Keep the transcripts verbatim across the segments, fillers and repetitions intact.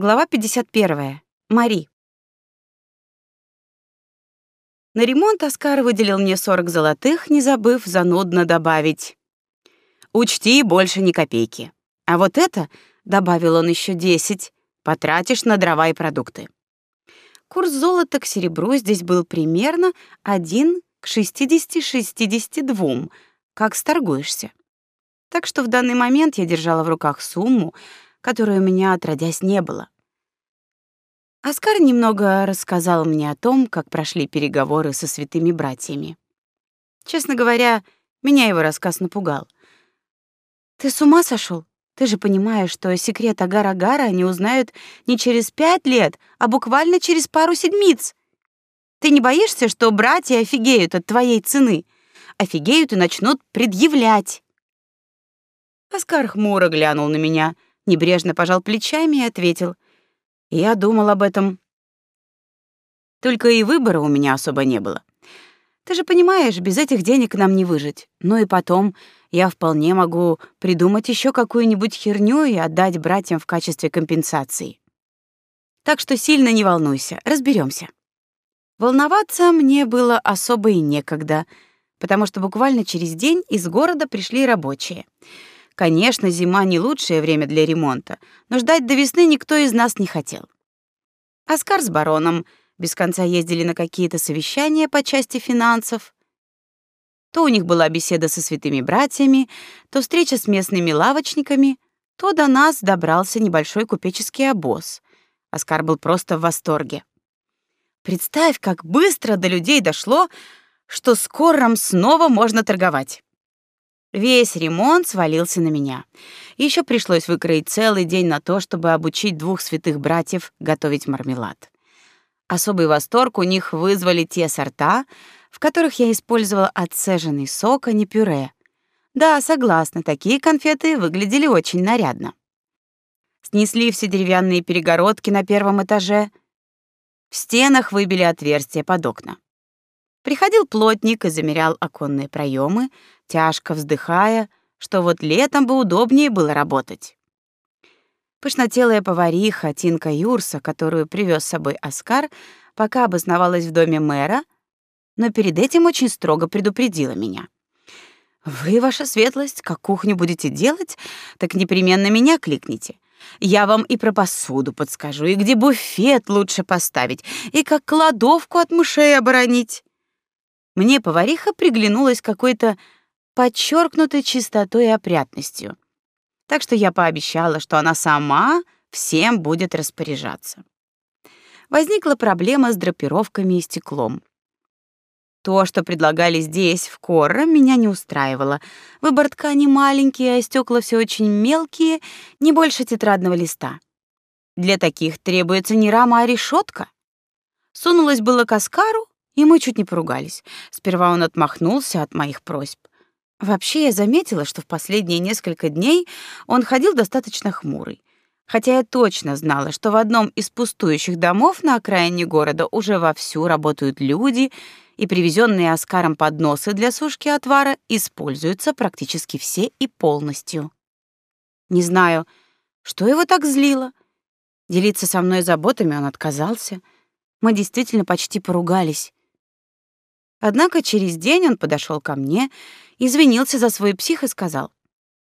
Глава пятьдесят первая. Мари. На ремонт Оскар выделил мне сорок золотых, не забыв занудно добавить: «Учти, больше ни копейки. А вот это, — добавил он, — еще десять потратишь на дрова и продукты». Курс золота к серебру здесь был примерно один к шестидесяти шестидесяти двум, как сторгуешься. Так что в данный момент я держала в руках сумму, которой у меня отродясь не было. Оскар немного рассказал мне о том, как прошли переговоры со святыми братьями. Честно говоря, меня его рассказ напугал. «Ты с ума сошел? Ты же понимаешь, что секрет агар-агара они узнают не через пять лет, а буквально через пару седмиц. Ты не боишься, что братья офигеют от твоей цены? Офигеют и начнут предъявлять?» Оскар хмуро глянул на меня, небрежно пожал плечами и ответил: «Я думал об этом. Только и выбора у меня особо не было. Ты же понимаешь, без этих денег нам не выжить. Ну и потом, я вполне могу придумать еще какую-нибудь херню и отдать братьям в качестве компенсации. Так что сильно не волнуйся, разберемся». Волноваться мне было особо и некогда, потому что буквально через день из города пришли рабочие. Конечно, зима не лучшее время для ремонта, но ждать до весны никто из нас не хотел. Оскар с бароном без конца ездили на какие-то совещания по части финансов. То у них была беседа со святыми братьями, то встреча с местными лавочниками, то до нас добрался небольшой купеческий обоз. Оскар был просто в восторге. Представь, как быстро до людей дошло, что с Корром снова можно торговать. Весь ремонт свалился на меня. Еще пришлось выкроить целый день на то, чтобы обучить двух святых братьев готовить мармелад. Особый восторг у них вызвали те сорта, в которых я использовала отцеженный сок, а не пюре. Да, согласна, такие конфеты выглядели очень нарядно. Снесли все деревянные перегородки на первом этаже. В стенах выбили отверстия под окна. Приходил плотник и замерял оконные проемы, тяжко вздыхая, что вот летом бы удобнее было работать. Пышнотелая повариха Тинка Юрса, которую привез с собой Оскар, пока обосновалась в доме мэра, но перед этим очень строго предупредила меня. «Вы, ваша светлость, как кухню будете делать, так непременно меня кликните. Я вам и про посуду подскажу, и где буфет лучше поставить, и как кладовку от мышей оборонить». Мне повариха приглянулась какой-то подчеркнутой чистотой и опрятностью. Так что я пообещала, что она сама всем будет распоряжаться. Возникла проблема с драпировками и стеклом. То, что предлагали здесь, в Корро, меня не устраивало. Выбор ткани маленький, а стекла все очень мелкие, не больше тетрадного листа. Для таких требуется не рама, а решетка. Сунулась было к Оскару, и мы чуть не поругались. Сперва он отмахнулся от моих просьб. Вообще, я заметила, что в последние несколько дней он ходил достаточно хмурый. Хотя я точно знала, что в одном из пустующих домов на окраине города уже вовсю работают люди, и привезенные Оскаром подносы для сушки отвара используются практически все и полностью. Не знаю, что его так злило. Делиться со мной заботами он отказался. Мы действительно почти поругались. Однако через день он подошел ко мне, извинился за свой псих и сказал: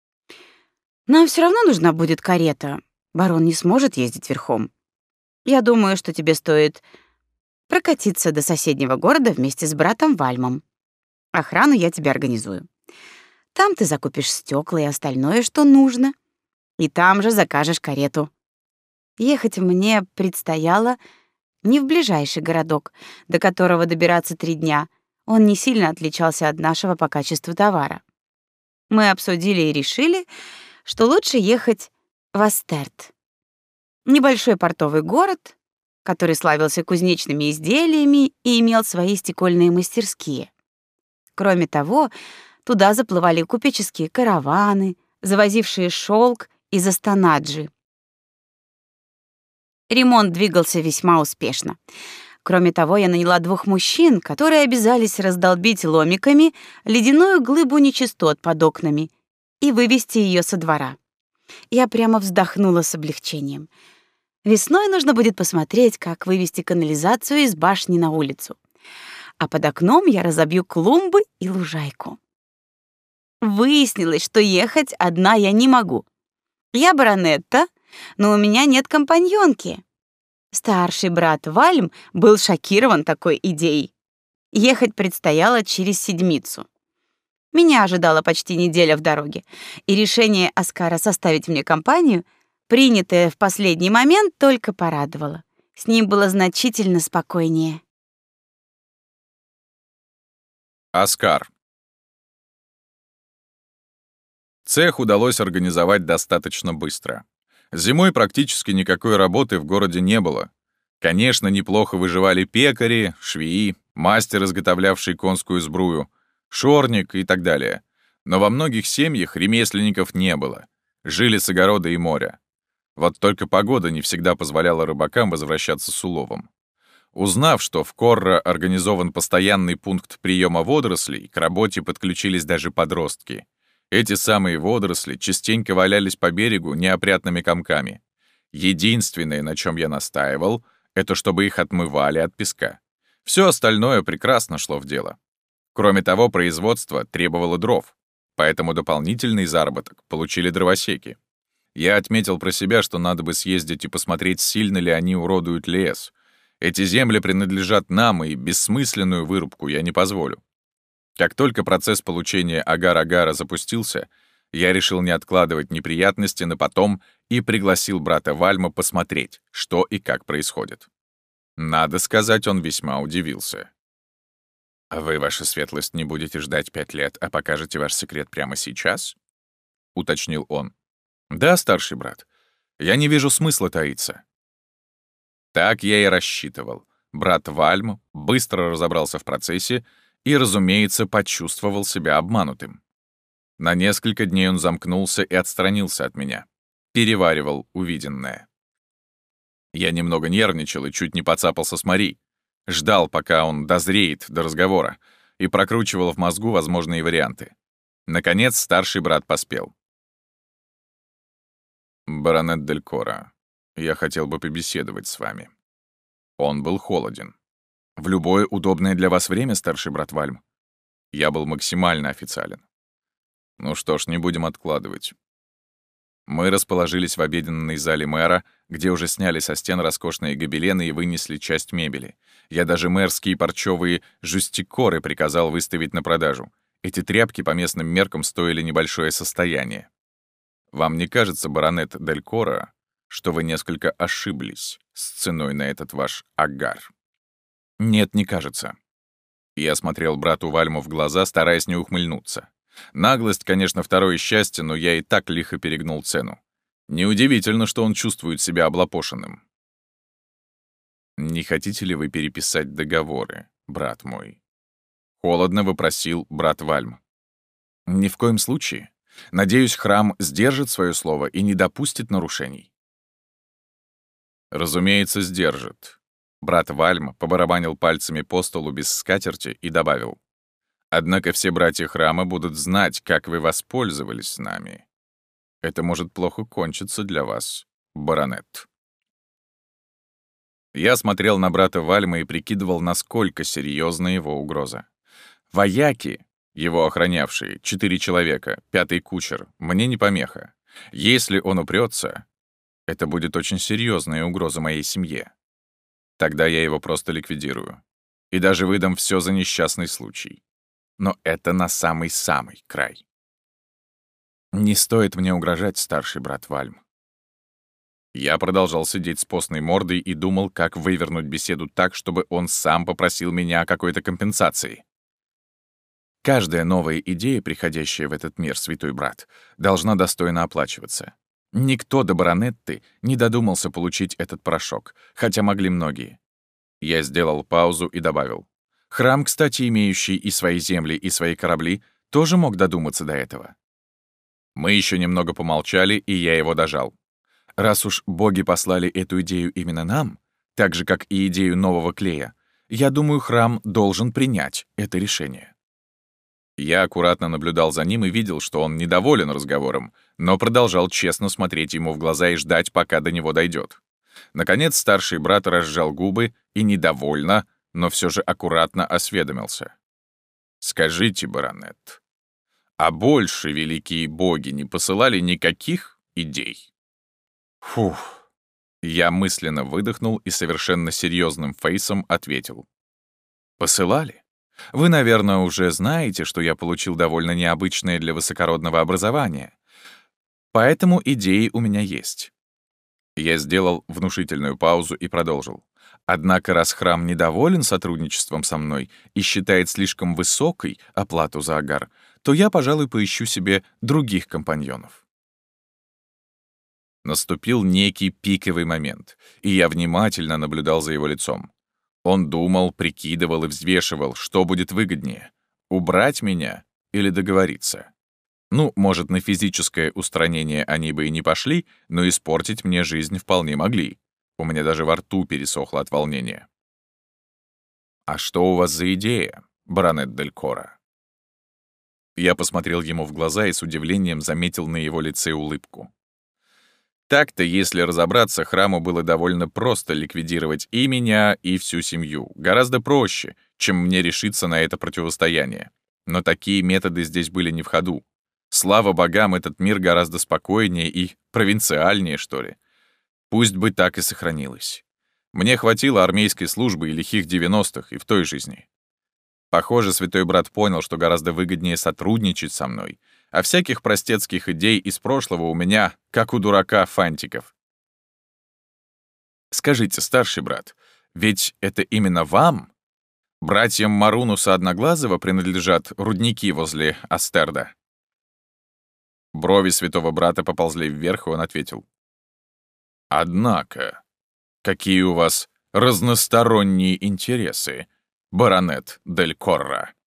«Нам все равно нужна будет карета. Барон не сможет ездить верхом. Я думаю, что тебе стоит прокатиться до соседнего города вместе с братом Вальмом. Охрану я тебе организую. Там ты закупишь стекла и остальное, что нужно, и там же закажешь карету». Ехать мне предстояло не в ближайший городок, до которого добираться три дня. Он не сильно отличался от нашего по качеству товара. Мы обсудили и решили, что лучше ехать в Астерт. Небольшой портовый город, который славился кузнечными изделиями и имел свои стекольные мастерские. Кроме того, туда заплывали купеческие караваны, завозившие шелк из Астанаджи. Ремонт двигался весьма успешно. Кроме того, я наняла двух мужчин, которые обязались раздолбить ломиками ледяную глыбу нечистот под окнами и вывести ее со двора. Я прямо вздохнула с облегчением. Весной нужно будет посмотреть, как вывести канализацию из башни на улицу. А под окном я разобью клумбы и лужайку. Выяснилось, что ехать одна я не могу. Я баронетта, но у меня нет компаньонки. Старший брат Вальм был шокирован такой идеей. Ехать предстояло через седмицу. Меня ожидала почти неделя в дороге, и решение Оскара составить мне компанию, принятое в последний момент, только порадовало. С ним было значительно спокойнее. Оскар. Цех удалось организовать достаточно быстро. Зимой практически никакой работы в городе не было. Конечно, неплохо выживали пекари, швеи, мастер, изготовлявший конскую сбрую, шорник и так далее. Но во многих семьях ремесленников не было. Жили с огорода и моря. Вот только погода не всегда позволяла рыбакам возвращаться с уловом. Узнав, что в Корро организован постоянный пункт приема водорослей, к работе подключились даже подростки. Эти самые водоросли частенько валялись по берегу неопрятными комками. Единственное, на чем я настаивал, это чтобы их отмывали от песка. Все остальное прекрасно шло в дело. Кроме того, производство требовало дров, поэтому дополнительный заработок получили дровосеки. Я отметил про себя, что надо бы съездить и посмотреть, сильно ли они уродуют лес. Эти земли принадлежат нам, и бессмысленную вырубку я не позволю. Как только процесс получения агар-агара запустился, я решил не откладывать неприятности на потом и пригласил брата Вальма посмотреть, что и как происходит. Надо сказать, он весьма удивился. «Вы, ваша светлость, не будете ждать пять лет, а покажете ваш секрет прямо сейчас?» — уточнил он. «Да, старший брат. Я не вижу смысла таиться». Так я и рассчитывал. Брат Вальм быстро разобрался в процессе и, разумеется, почувствовал себя обманутым. На несколько дней он замкнулся и отстранился от меня. Переваривал увиденное. Я немного нервничал и чуть не поцапался с Мари. Ждал, пока он дозреет до разговора, и прокручивал в мозгу возможные варианты. Наконец, старший брат поспел. «Баронет Дель Корро, я хотел бы побеседовать с вами». Он был холоден. «В любое удобное для вас время, старший брат Вальм?» Я был максимально официален. «Ну что ж, не будем откладывать». Мы расположились в обеденной зале мэра, где уже сняли со стен роскошные гобелены и вынесли часть мебели. Я даже мэрские парчевые жюстикоры приказал выставить на продажу. Эти тряпки по местным меркам стоили небольшое состояние. Вам не кажется, баронет Дель Корро, что вы несколько ошиблись с ценой на этот ваш агар? Нет, не кажется. Я смотрел брату Вальму в глаза, стараясь не ухмыльнуться. Наглость, конечно, второе счастье, но я и так лихо перегнул цену. Неудивительно, что он чувствует себя облапошенным. «Не хотите ли вы переписать договоры, брат мой?» Холодно вопросил брат Вальм. «Ни в коем случае. Надеюсь, храм сдержит свое слово и не допустит нарушений». «Разумеется, сдержит». Брат Вальм побарабанил пальцами по столу без скатерти и добавил. «Однако все братья храма будут знать, как вы воспользовались нами. Это может плохо кончиться для вас, баронет». Я смотрел на брата Вальма и прикидывал, насколько серьезна его угроза. Вояки, его охранявшие, четыре человека, пятый кучер, мне не помеха. Если он упрется, это будет очень серьезная угроза моей семье. Тогда я его просто ликвидирую. И даже выдам все за несчастный случай. Но это на самый-самый край. Не стоит мне угрожать, старший брат Вальм. Я продолжал сидеть с постной мордой и думал, как вывернуть беседу так, чтобы он сам попросил меня о какой-то компенсации. Каждая новая идея, приходящая в этот мир, святой брат, должна достойно оплачиваться. Никто до баронетты не додумался получить этот порошок, хотя могли многие. Я сделал паузу и добавил. Храм, кстати, имеющий и свои земли, и свои корабли, тоже мог додуматься до этого. Мы еще немного помолчали, и я его дожал. Раз уж боги послали эту идею именно нам, так же, как и идею нового клея, я думаю, храм должен принять это решение. Я аккуратно наблюдал за ним и видел, что он недоволен разговором, но продолжал честно смотреть ему в глаза и ждать, пока до него дойдет. Наконец старший брат разжал губы и недовольно, но все же аккуратно осведомился. «Скажите, баронет, а больше великие боги не посылали никаких идей?» Фух. Я мысленно выдохнул и совершенно серьезным фейсом ответил. «Посылали? Вы, наверное, уже знаете, что я получил довольно необычное для высокородного образования. Поэтому идеи у меня есть». Я сделал внушительную паузу и продолжил. Однако, раз храм недоволен сотрудничеством со мной и считает слишком высокой оплату за агар, то я, пожалуй, поищу себе других компаньонов. Наступил некий пиковый момент, и я внимательно наблюдал за его лицом. Он думал, прикидывал и взвешивал, что будет выгоднее — убрать меня или договориться. Ну, может, на физическое устранение они бы и не пошли, но испортить мне жизнь вполне могли. У меня даже во рту пересохло от волнения. «А что у вас за идея, баронет Дель Корра?» Я посмотрел ему в глаза и с удивлением заметил на его лице улыбку. Так-то, если разобраться, храму было довольно просто ликвидировать и меня, и всю семью. Гораздо проще, чем мне решиться на это противостояние. Но такие методы здесь были не в ходу. Слава богам, этот мир гораздо спокойнее и провинциальнее, что ли. Пусть бы так и сохранилось. Мне хватило армейской службы и лихих девяностых и в той жизни. Похоже, святой брат понял, что гораздо выгоднее сотрудничать со мной, а всяких простецких идей из прошлого у меня, как у дурака, фантиков. Скажите, старший брат, ведь это именно вам, братьям Марунуса Одноглазого, принадлежат рудники возле Астерда? Брови святого брата поползли вверх, и он ответил. «Однако, какие у вас разносторонние интересы, баронет Дель Корра?»